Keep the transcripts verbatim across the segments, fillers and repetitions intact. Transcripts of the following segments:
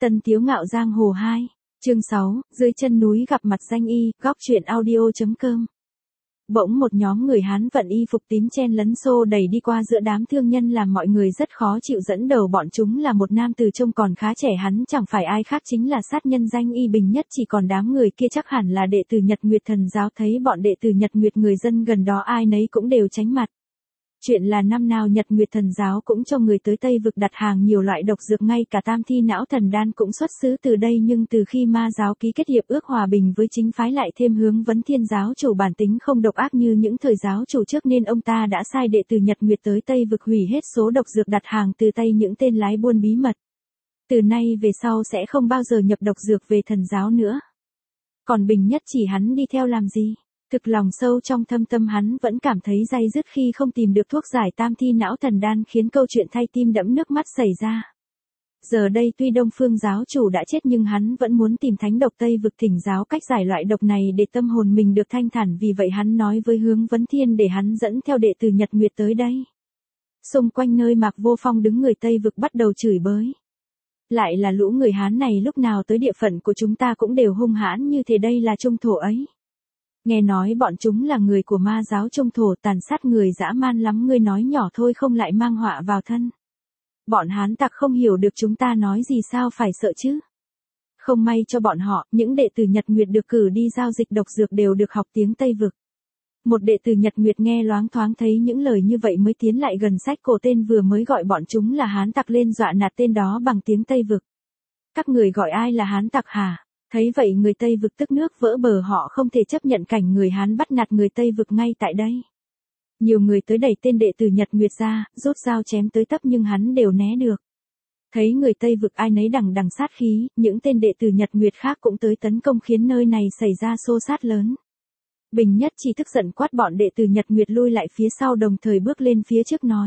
Tân Tiếu Ngạo Giang Hồ hai, chương sáu, dưới chân núi gặp mặt danh y, góc truyện audio.com. Bỗng một nhóm người Hán vận y phục tím chen lấn xô đẩy đi qua giữa đám thương nhân làm mọi người rất khó chịu, dẫn đầu bọn chúng là một nam tử trông còn khá trẻ, hắn chẳng phải ai khác chính là sát nhân danh y Bình Nhất Chỉ, còn đám người kia chắc hẳn là đệ tử Nhật Nguyệt Thần giáo. Thấy bọn đệ tử Nhật Nguyệt người dân gần đó ai nấy cũng đều tránh mặt. Chuyện là năm nào Nhật Nguyệt Thần giáo cũng cho người tới Tây Vực đặt hàng nhiều loại độc dược, ngay cả tam thi não thần đan cũng xuất xứ từ đây, nhưng từ khi ma giáo ký kết hiệp ước hòa bình với chính phái lại thêm hướng vấn thiên giáo chủ bản tính không độc ác như những thời giáo chủ trước, nên ông ta đã sai đệ tử Nhật Nguyệt tới Tây Vực hủy hết số độc dược đặt hàng từ tay những tên lái buôn bí mật. Từ nay về sau sẽ không bao giờ nhập độc dược về thần giáo nữa. Còn Bình Nhất Chỉ hắn đi theo làm gì? Thực lòng sâu trong thâm tâm hắn vẫn cảm thấy day dứt khi không tìm được thuốc giải tam thi não thần đan, khiến câu chuyện thay tim đẫm nước mắt xảy ra. Giờ đây tuy Đông Phương giáo chủ đã chết nhưng hắn vẫn muốn tìm thánh độc Tây Vực thỉnh giáo cách giải loại độc này để tâm hồn mình được thanh thản, vì vậy hắn nói với Hướng Vấn Thiên để hắn dẫn theo đệ tử Nhật Nguyệt tới đây. Xung quanh nơi Mạc Vô Phong đứng, người Tây Vực bắt đầu chửi bới. Lại là lũ người Hán này, lúc nào tới địa phận của chúng ta cũng đều hung hãn như thế, đây là trung thổ ấy. Nghe nói bọn chúng là người của ma giáo trung thổ, tàn sát người dã man lắm, ngươi nói nhỏ thôi không lại mang họa vào thân. Bọn Hán tặc không hiểu được chúng ta nói gì, sao phải sợ chứ. Không may cho bọn họ, những đệ tử Nhật Nguyệt được cử đi giao dịch độc dược đều được học tiếng Tây Vực. Một đệ tử Nhật Nguyệt nghe loáng thoáng thấy những lời như vậy mới tiến lại gần sách cổ tên vừa mới gọi bọn chúng là Hán tặc lên, dọa nạt tên đó bằng tiếng Tây Vực. Các người gọi ai là Hán tặc hả? Thấy vậy người Tây Vực tức nước vỡ bờ, họ không thể chấp nhận cảnh người Hán bắt nạt người Tây Vực ngay tại đây. Nhiều người tới đẩy tên đệ tử Nhật Nguyệt ra, rút dao chém tới tấp nhưng hắn đều né được. Thấy người Tây Vực ai nấy đằng đằng sát khí, những tên đệ tử Nhật Nguyệt khác cũng tới tấn công khiến nơi này xảy ra xô xát lớn. Bình Nhất Chỉ tức giận quát bọn đệ tử Nhật Nguyệt lui lại phía sau, đồng thời bước lên phía trước nói: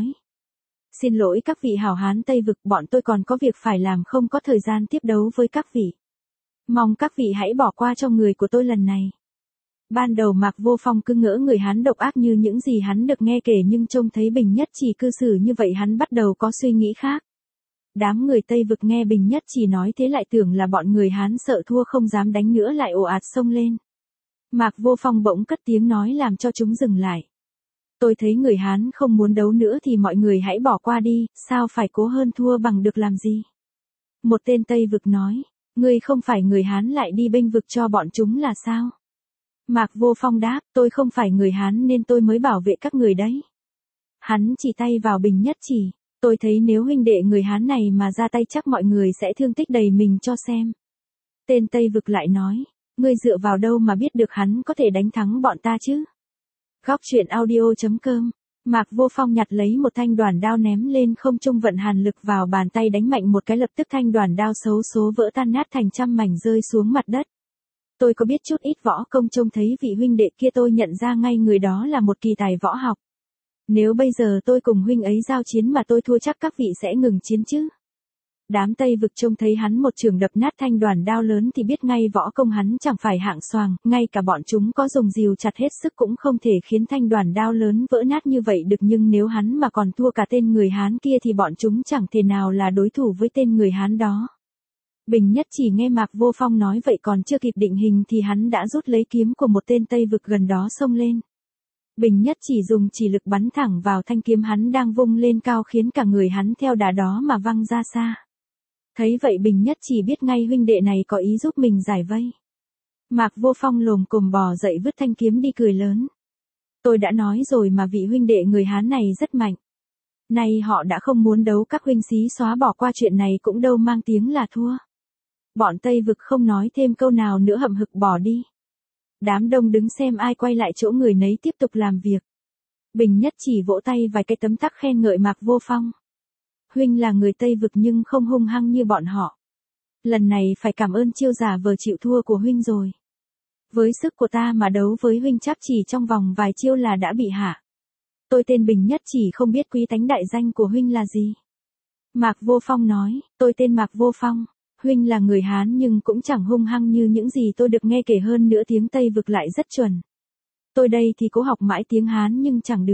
Xin lỗi các vị hảo hán Tây Vực, bọn tôi còn có việc phải làm, không có thời gian tiếp đấu với các vị. Mong các vị hãy bỏ qua cho người của tôi lần này. Ban đầu Mạc Vô Phong cứ ngỡ người Hán độc ác như những gì hắn được nghe kể, nhưng trông thấy Bình Nhất Chỉ cư xử như vậy hắn bắt đầu có suy nghĩ khác. Đám người Tây Vực nghe Bình Nhất Chỉ nói thế lại tưởng là bọn người Hán sợ thua không dám đánh nữa, lại ồ ạt xông lên. Mạc Vô Phong bỗng cất tiếng nói làm cho chúng dừng lại. Tôi thấy người Hán không muốn đấu nữa thì mọi người hãy bỏ qua đi, sao phải cố hơn thua bằng được làm gì. Một tên Tây Vực nói: Ngươi không phải người Hán lại đi bênh vực cho bọn chúng là sao? Mạc Vô Phong đáp: Tôi không phải người Hán nên tôi mới bảo vệ các người đấy. Hắn chỉ tay vào Bình Nhất Chỉ: Tôi thấy nếu huynh đệ người Hán này mà ra tay chắc mọi người sẽ thương tích đầy mình cho xem. Tên Tây Vực lại nói: Ngươi dựa vào đâu mà biết được hắn có thể đánh thắng bọn ta chứ? Góc truyện audio.com. Mạc Vô Phong nhặt lấy một thanh đoản đao ném lên không trung, vận hàn lực vào bàn tay đánh mạnh một cái, lập tức thanh đoản đao xấu số vỡ tan nát thành trăm mảnh rơi xuống mặt đất. Tôi có biết chút ít võ công, trông thấy vị huynh đệ kia tôi nhận ra ngay người đó là một kỳ tài võ học. Nếu bây giờ tôi cùng huynh ấy giao chiến mà tôi thua chắc các vị sẽ ngừng chiến chứ. Đám Tây Vực trông thấy hắn một chưởng đập nát thanh đoản đao lớn thì biết ngay võ công hắn chẳng phải hạng xoàng, ngay cả bọn chúng có dùng rìu chặt hết sức cũng không thể khiến thanh đoản đao lớn vỡ nát như vậy được, nhưng nếu hắn mà còn thua cả tên người Hán kia thì bọn chúng chẳng thể nào là đối thủ với tên người Hán đó. Bình Nhất Chỉ nghe Mạc Vô Phong nói vậy còn chưa kịp định hình thì hắn đã rút lấy kiếm của một tên Tây Vực gần đó xông lên. Bình Nhất Chỉ dùng chỉ lực bắn thẳng vào thanh kiếm hắn đang vung lên cao, khiến cả người hắn theo đà đó mà văng ra xa. Thấy vậy Bình Nhất Chỉ biết ngay huynh đệ này có ý giúp mình giải vây. Mạc Vô Phong lồm cồm bò dậy vứt thanh kiếm đi, cười lớn: Tôi đã nói rồi mà, vị huynh đệ người Hán này rất mạnh. Nay họ đã không muốn đấu, các huynh xí xóa bỏ qua chuyện này cũng đâu mang tiếng là thua. Bọn Tây Vực không nói thêm câu nào nữa, hậm hực bỏ đi. Đám đông đứng xem ai quay lại chỗ người nấy tiếp tục làm việc. Bình Nhất Chỉ vỗ tay vài cái tấm tắc khen ngợi Mạc Vô Phong: Huynh là người Tây Vực nhưng không hung hăng như bọn họ. Lần này phải cảm ơn chiêu giả vờ chịu thua của huynh rồi. Với sức của ta mà đấu với huynh chắc chỉ trong vòng vài chiêu là đã bị hạ. Tôi tên Bình Nhất Chỉ, không biết quý tánh đại danh của huynh là gì. Mạc Vô Phong nói: Tôi tên Mạc Vô Phong. Huynh là người Hán nhưng cũng chẳng hung hăng như những gì tôi được nghe kể, hơn nữa tiếng Tây Vực lại rất chuẩn. Tôi đây thì cố học mãi tiếng Hán nhưng chẳng được.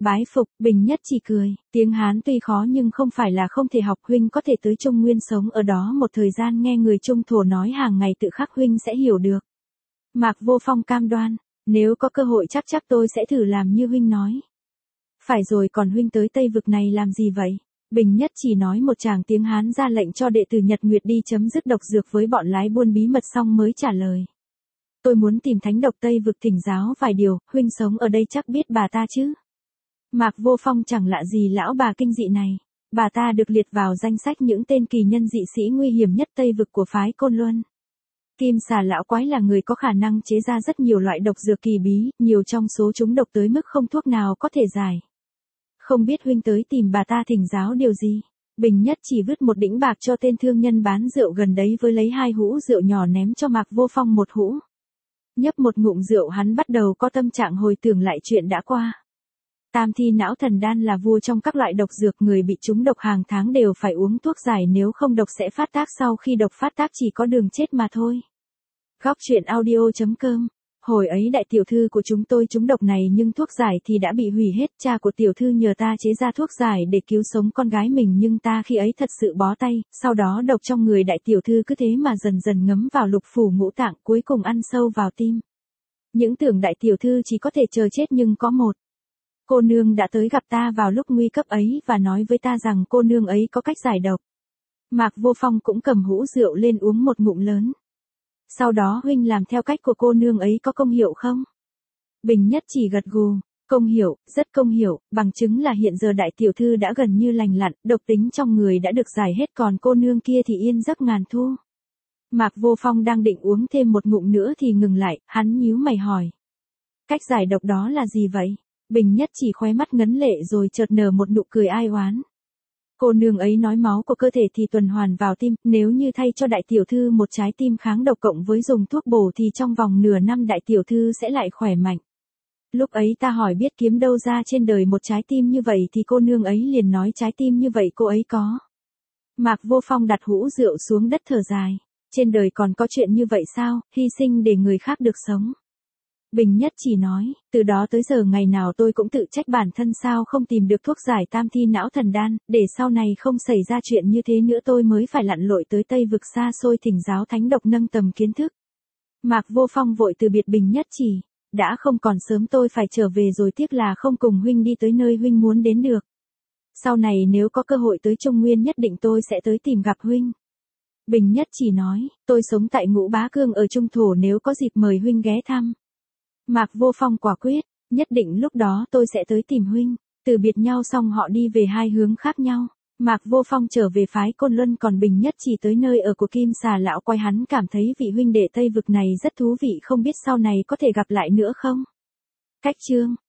Bái phục, Bình Nhất chỉ cười, tiếng Hán tuy khó nhưng không phải là không thể học, huynh có thể tới Trung Nguyên sống ở đó một thời gian nghe người Trung thổ nói hàng ngày tự khắc huynh sẽ hiểu được. Mạc Vô Phong cam đoan, nếu có cơ hội chắc chắc tôi sẽ thử làm như huynh nói. Phải rồi, còn huynh tới Tây Vực này làm gì vậy? Bình Nhất chỉ nói một tràng tiếng Hán ra lệnh cho đệ tử Nhật Nguyệt đi chấm dứt độc dược với bọn lái buôn bí mật xong mới trả lời. Tôi muốn tìm thánh độc Tây Vực thỉnh giáo vài điều, huynh sống ở đây chắc biết bà ta chứ? Mạc Vô Phong chẳng lạ gì lão bà kinh dị này. Bà ta được liệt vào danh sách những tên kỳ nhân dị sĩ nguy hiểm nhất Tây Vực của phái Côn Luân. Kim xà lão quái là người có khả năng chế ra rất nhiều loại độc dược kỳ bí, nhiều trong số chúng độc tới mức không thuốc nào có thể giải. Không biết huynh tới tìm bà ta thỉnh giáo điều gì? Bình Nhất chỉ vứt một đĩnh bạc cho tên thương nhân bán rượu gần đấy với lấy hai hũ rượu nhỏ ném cho Mạc Vô Phong một hũ. Nhấp một ngụm rượu hắn bắt đầu có tâm trạng hồi tưởng lại chuyện đã qua. Tam thi não thần đan là vua trong các loại độc dược, người bị trúng độc hàng tháng đều phải uống thuốc giải, nếu không độc sẽ phát tác, sau khi độc phát tác chỉ có đường chết mà thôi. Góc truyện audio chấm com. Hồi ấy đại tiểu thư của chúng tôi trúng độc này nhưng thuốc giải thì đã bị hủy hết, cha của tiểu thư nhờ ta chế ra thuốc giải để cứu sống con gái mình nhưng ta khi ấy thật sự bó tay, sau đó độc trong người đại tiểu thư cứ thế mà dần dần ngấm vào lục phủ ngũ tạng, cuối cùng ăn sâu vào tim. Những tưởng đại tiểu thư chỉ có thể chờ chết nhưng có một cô nương đã tới gặp ta vào lúc nguy cấp ấy và nói với ta rằng cô nương ấy có cách giải độc. Mạc Vô Phong cũng cầm hũ rượu lên uống một ngụm lớn. Sau đó huynh làm theo cách của cô nương ấy có công hiệu không? Bình Nhất chỉ gật gù, công hiệu, rất công hiệu, bằng chứng là hiện giờ đại tiểu thư đã gần như lành lặn, độc tính trong người đã được giải hết, còn cô nương kia thì yên giấc ngàn thu. Mạc Vô Phong đang định uống thêm một ngụm nữa thì ngừng lại, hắn nhíu mày hỏi. Cách giải độc đó là gì vậy? Bình Nhất chỉ khóe mắt ngấn lệ rồi chợt nở một nụ cười ai oán. Cô nương ấy nói máu của cơ thể thì tuần hoàn vào tim, nếu như thay cho đại tiểu thư một trái tim kháng độc cộng với dùng thuốc bổ thì trong vòng nửa năm đại tiểu thư sẽ lại khỏe mạnh. Lúc ấy ta hỏi biết kiếm đâu ra trên đời một trái tim như vậy thì cô nương ấy liền nói trái tim như vậy cô ấy có. Mạc Vô Phong đặt hũ rượu xuống đất thở dài. Trên đời còn có chuyện như vậy sao, hy sinh để người khác được sống. Bình Nhất chỉ nói, từ đó tới giờ ngày nào tôi cũng tự trách bản thân sao không tìm được thuốc giải tam thi não thần đan, để sau này không xảy ra chuyện như thế nữa tôi mới phải lặn lội tới Tây Vực xa xôi thỉnh giáo thánh độc nâng tầm kiến thức. Mạc Vô Phong vội từ biệt Bình Nhất chỉ, đã không còn sớm tôi phải trở về rồi, tiếc là không cùng huynh đi tới nơi huynh muốn đến được. Sau này nếu có cơ hội tới Trung Nguyên nhất định tôi sẽ tới tìm gặp huynh. Bình Nhất chỉ nói, tôi sống tại Ngũ Bá Cương ở Trung Thổ, nếu có dịp mời huynh ghé thăm. Mạc Vô Phong quả quyết, nhất định lúc đó tôi sẽ tới tìm huynh. Từ biệt nhau xong họ đi về hai hướng khác nhau. Mạc Vô Phong trở về phái Côn Luân, còn Bình Nhất chỉ tới nơi ở của Kim xà lão quái. Hắn cảm thấy vị huynh đệ Tây Vực này rất thú vị, không biết sau này có thể gặp lại nữa không? Cách chương